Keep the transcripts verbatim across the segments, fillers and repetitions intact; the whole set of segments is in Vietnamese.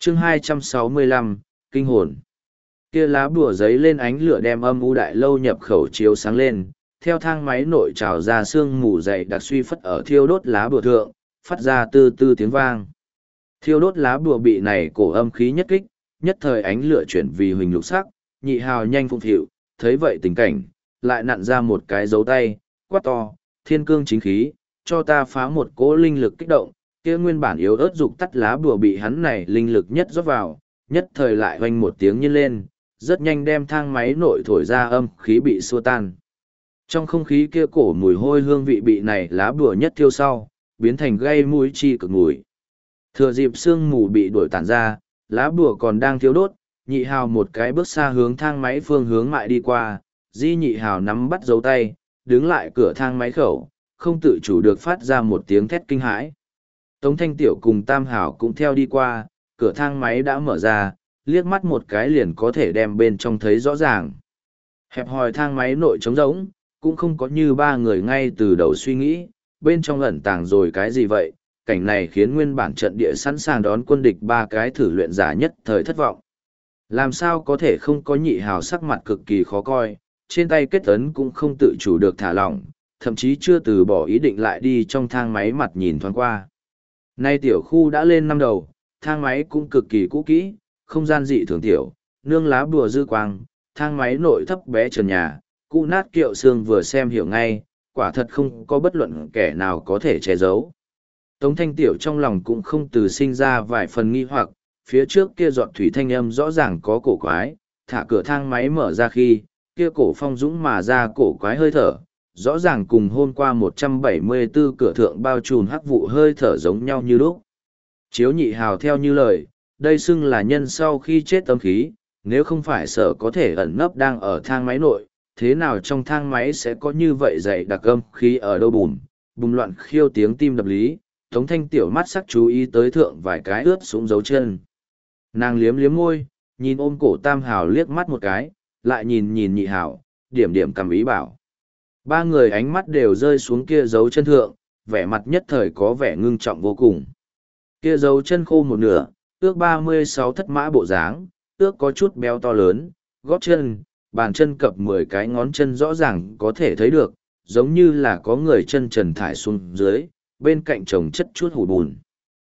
chương hai trăm sáu mươi lăm, kinh hồn. Kia lá bùa giấy lên ánh lửa đem âm u đại lâu nhập khẩu chiếu sáng lên, theo thang máy nội trào ra sương mù dày đặc suy phất ở thiêu đốt lá bùa thượng, phát ra tư tư tiếng vang. Thiêu đốt lá bùa bị này cổ âm khí nhất kích, nhất thời ánh lửa chuyển vì huỳnh lục sắc, nhị hào nhanh phụng phịu, thấy vậy tình cảnh, lại nặn ra một cái dấu tay, quát to, thiên cương chính khí, cho ta phá một cỗ linh lực kích động, kia nguyên bản yếu ớt dục tắt lá bùa bị hắn này linh lực nhất rót vào, nhất thời lại hoành một tiếng nhiên lên, rất nhanh đem thang máy nội thổi ra âm khí bị xua tan. Trong không khí kia cổ mùi hôi hương vị bị này lá bùa nhất thiêu sau, biến thành gây mũi chi cực mùi. Thừa dịp sương mù bị đuổi tản ra, lá bùa còn đang thiêu đốt, nhị hào một cái bước xa hướng thang máy phương hướng mại đi qua, di nhị hào nắm bắt dấu tay, đứng lại cửa thang máy khẩu, không tự chủ được phát ra một tiếng thét kinh hãi. Tống Thanh Tiểu cùng Tam Hảo cũng theo đi qua, cửa thang máy đã mở ra, liếc mắt một cái liền có thể đem bên trong thấy rõ ràng. Hẹp hòi thang máy nội trống rỗng, cũng không có như ba người ngay từ đầu suy nghĩ, bên trong ẩn tàng rồi cái gì vậy, cảnh này khiến nguyên bản trận địa sẵn sàng đón quân địch ba cái thử luyện giả nhất thời thất vọng. Làm sao có thể không có nhị hào sắc mặt cực kỳ khó coi, trên tay kết ấn cũng không tự chủ được thả lỏng, thậm chí chưa từ bỏ ý định lại đi trong thang máy mặt nhìn thoáng qua. Nay tiểu khu đã lên năm đầu, thang máy cũng cực kỳ cũ kỹ, không gian dị thường tiểu, nương lá bùa dư quang, thang máy nội thấp bé trần nhà, cũ nát kiệu xương vừa xem hiểu ngay, quả thật không có bất luận kẻ nào có thể che giấu. Tống Thanh Tiểu trong lòng cũng không từ sinh ra vài phần nghi hoặc, phía trước kia giọt thủy thanh âm rõ ràng có cổ quái, thả cửa thang máy mở ra khi, kia cổ phong dũng mà ra cổ quái hơi thở, rõ ràng cùng hôm qua một trăm bảy mươi tư cửa thượng bao trùm hắc vụ hơi thở giống nhau như lúc. Chiếu nhị hào theo như lời, đây xưng là nhân sau khi chết âm khí, nếu không phải sợ có thể ẩn nấp đang ở thang máy nội, thế nào trong thang máy sẽ có như vậy dày đặc âm khí ở đâu bùm, bùm loạn khiêu tiếng tim đập lý, Tống Thanh Tiểu mắt sắc chú ý tới thượng vài cái ướt xuống dấu chân. Nàng liếm liếm môi, nhìn ôm cổ Tam Hào liếc mắt một cái, lại nhìn nhìn nhị hào, điểm điểm cầm ý bảo. Ba người ánh mắt đều rơi xuống kia dấu chân thượng, vẻ mặt nhất thời có vẻ ngưng trọng vô cùng. Kia dấu chân khô một nửa, ước ba mươi sáu thất mã bộ dáng, ước có chút béo to lớn, gót chân, bàn chân cập mười cái ngón chân rõ ràng có thể thấy được, giống như là có người chân trần thải xuống dưới, bên cạnh chồng chất chút hủ bùn.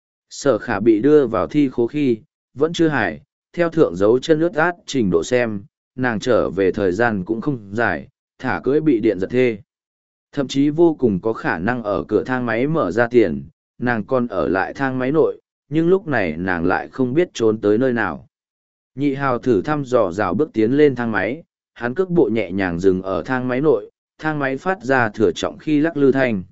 Sở Khả bị đưa vào thi khố khi, vẫn chưa hài, theo thượng dấu chân ướt át trình độ xem, nàng trở về thời gian cũng không dài, thả cưỡi bị điện giật thê. Thậm chí vô cùng có khả năng ở cửa thang máy mở ra tiền, nàng còn ở lại thang máy nội, nhưng lúc này nàng lại không biết trốn tới nơi nào. Nhị hào thử thăm dò rào bước tiến lên thang máy, hắn cước bộ nhẹ nhàng dừng ở thang máy nội, thang máy phát ra thừa trọng khi lắc lư thanh.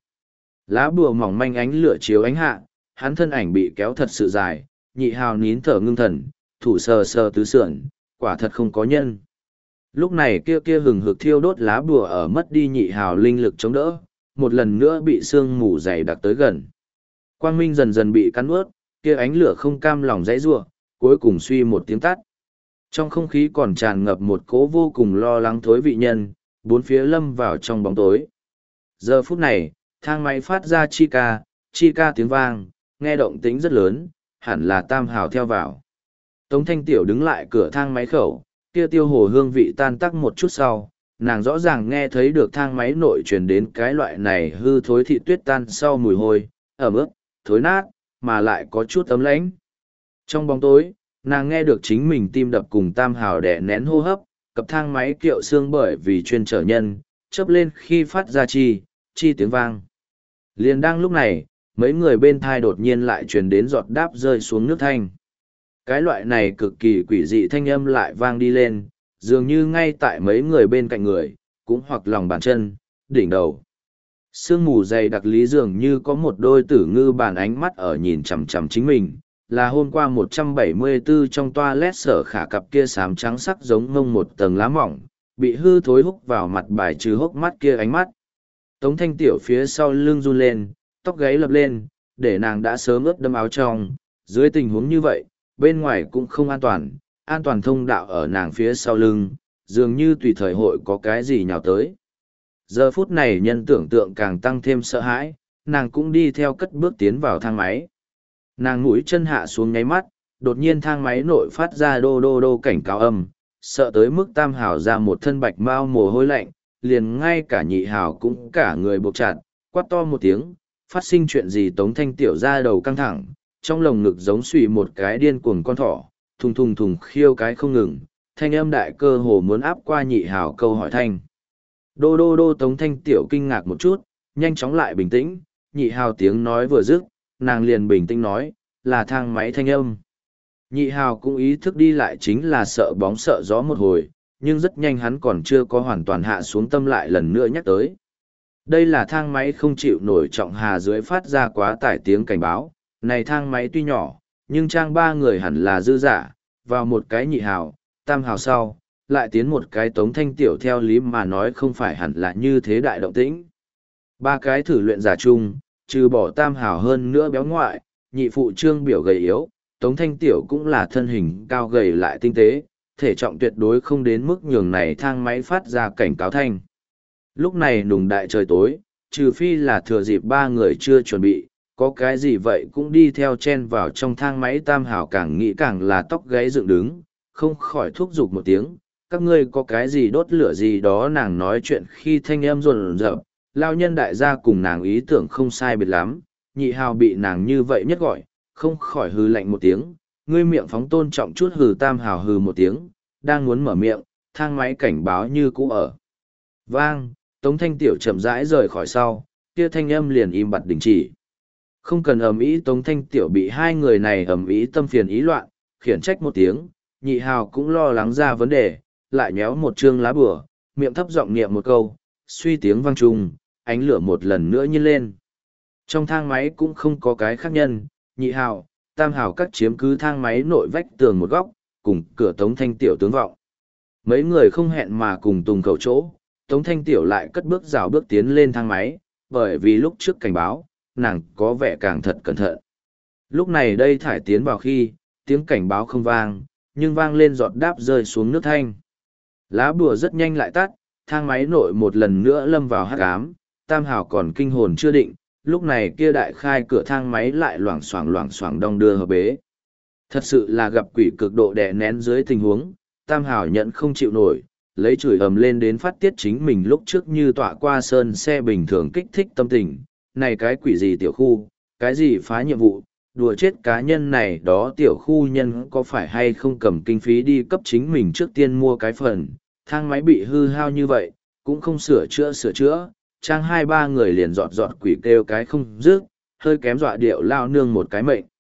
Lá bùa mỏng manh ánh lửa chiếu ánh hạ, hắn thân ảnh bị kéo thật sự dài, nhị hào nín thở ngưng thần, thủ sờ sờ tứ sườn, quả thật không có nhân. Lúc này kia kia hừng hực thiêu đốt lá bùa ở mất đi nhị hào linh lực chống đỡ, một lần nữa bị sương mù dày đặc tới gần. Quang minh dần dần bị cắn ướt, kia ánh lửa không cam lòng dãy rủa, cuối cùng suy một tiếng tắt. Trong không khí còn tràn ngập một cỗ vô cùng lo lắng thối vị nhân, bốn phía lâm vào trong bóng tối. Giờ phút này, thang máy phát ra chi ca, chi ca tiếng vang, nghe động tính rất lớn, hẳn là Tam Hào theo vào. Tống Thanh Tiểu đứng lại cửa thang máy khẩu, kia tiêu hồ hương vị tan tắc một chút sau, nàng rõ ràng nghe thấy được thang máy nội truyền đến cái loại này hư thối thị tuyết tan sau mùi hôi, ẩm ướt, thối nát, mà lại có chút ấm lãnh. Trong bóng tối, nàng nghe được chính mình tim đập cùng Tam Hào đè nén hô hấp, cặp thang máy kiệu xương bởi vì chuyên trở nhân, chớp lên khi phát ra chi, chi tiếng vang. Liền đang lúc này, mấy người bên thai đột nhiên lại truyền đến giọt đáp rơi xuống nước thanh. Cái loại này cực kỳ quỷ dị thanh âm lại vang đi lên, dường như ngay tại mấy người bên cạnh người, cũng hoặc lòng bàn chân, đỉnh đầu. Sương mù dày đặc lý dường như có một đôi tử ngư bàn ánh mắt ở nhìn chằm chằm chính mình, là hôm qua một trăm bảy mươi tư trong toilet Sở Khả cặp kia xám trắng sắc giống ngông một tầng lá mỏng, bị hư thối húc vào mặt bài trừ hốc mắt kia ánh mắt. Tống Thanh Tiểu phía sau lưng run lên, tóc gáy lập lên, để nàng đã sớm ướt đâm áo trong, dưới tình huống như vậy, bên ngoài cũng không an toàn, an toàn thông đạo ở nàng phía sau lưng, dường như tùy thời hội có cái gì nhào tới. Giờ phút này nhân tưởng tượng càng tăng thêm sợ hãi, nàng cũng đi theo cất bước tiến vào thang máy. Nàng mũi chân hạ xuống nháy mắt, đột nhiên thang máy nội phát ra đô đô đô cảnh cáo âm, sợ tới mức Tam Hào ra một thân bạch mau mồ hôi lạnh, liền ngay cả Nhị Hào cũng cả người buộc chặt, quát to một tiếng, phát sinh chuyện gì Tống Thanh Tiểu ra đầu căng thẳng, trong lồng ngực giống xùy một cái điên cuồng con thỏ, thùng thùng thùng khiêu cái không ngừng, thanh âm đại cơ hồ muốn áp qua Nhị Hào câu hỏi thanh. Đô đô đô Tống Thanh Tiểu kinh ngạc một chút, nhanh chóng lại bình tĩnh, Nhị Hào tiếng nói vừa dứt, nàng liền bình tĩnh nói, là thang máy thanh âm. Nhị Hào cũng ý thức đi lại chính là sợ bóng sợ gió một hồi, nhưng rất nhanh hắn còn chưa có hoàn toàn hạ xuống tâm lại lần nữa nhắc tới. Đây là thang máy không chịu nổi trọng hà dưới phát ra quá tải tiếng cảnh báo, này thang máy tuy nhỏ, nhưng trang ba người hẳn là dư giả, vào một cái Nhị Hào, Tam Hào sau, lại tiến một cái Tống Thanh Tiểu theo lý mà nói không phải hẳn là như thế đại động tĩnh. Ba cái thử luyện giả chung, trừ bỏ Tam Hào hơn nữa béo ngoại, nhị phụ trương biểu gầy yếu, Tống Thanh Tiểu cũng là thân hình cao gầy lại tinh tế, thể trọng tuyệt đối không đến mức nhường này thang máy phát ra cảnh cáo thanh. Lúc này nùng đại trời tối, trừ phi là thừa dịp ba người chưa chuẩn bị, có cái gì vậy cũng đi theo chen vào trong thang máy. Tam Hảo càng nghĩ càng là tóc gáy dựng đứng, không khỏi thúc giục một tiếng, các ngươi có cái gì đốt lửa gì đó. Nàng nói chuyện khi thanh âm rồn rợp, lao nhân đại gia cùng nàng ý tưởng không sai biệt lắm, Nhị Hào bị nàng như vậy nhất gọi, không khỏi hừ lạnh một tiếng, ngươi miệng phóng tôn trọng chút. Hừ. Tam Hào hừ một tiếng, đang muốn mở miệng, thang máy cảnh báo như cũ ở vang. Tống Thanh Tiểu chậm rãi rời khỏi sau, kia thanh âm liền im bặt đình chỉ. Không cần ầm ĩ. Tống Thanh Tiểu bị hai người này ầm ĩ tâm phiền ý loạn, khiển trách một tiếng. Nhị Hào cũng lo lắng ra vấn đề, lại nhéo một chương lá bùa, miệng thấp giọng niệm một câu, suy tiếng vang trùng, ánh lửa một lần nữa nhiên lên. Trong thang máy cũng không có cái khác nhân, Nhị Hào, Tam Hào các chiếm cứ thang máy nội vách tường một góc, cùng cửa Tống Thanh Tiểu tướng vọng. Mấy người không hẹn mà cùng tùng khẩu chỗ, Tống Thanh Tiểu lại cất bước rào bước tiến lên thang máy, bởi vì lúc trước cảnh báo, nàng có vẻ càng thật cẩn thận. Lúc này đây thải tiến vào khi, tiếng cảnh báo không vang, nhưng vang lên giọt đáp rơi xuống nước thanh. Lá bùa rất nhanh lại tắt, thang máy nội một lần nữa lâm vào hắc ám. Tam Hào còn kinh hồn chưa định, lúc này kia đại khai cửa thang máy lại loảng xoảng loảng xoảng đong đưa hợp bế. Thật sự là gặp quỷ cực độ đè nén dưới tình huống, Tam Hào nhận không chịu nổi, lấy chửi ầm lên đến phát tiết chính mình lúc trước như tọa qua sơn xe bình thường kích thích tâm tình. Này cái quỷ gì tiểu khu, cái gì phá nhiệm vụ, đùa chết cá nhân này đó. Tiểu khu nhân có phải hay không cầm kinh phí đi cấp chính mình trước tiên mua cái phần, thang máy bị hư hao như vậy, cũng không sửa chữa sửa chữa, trang hai ba người liền dọt dọt quỷ kêu cái không dứt, hơi kém dọa điệu lao nương một cái mệnh.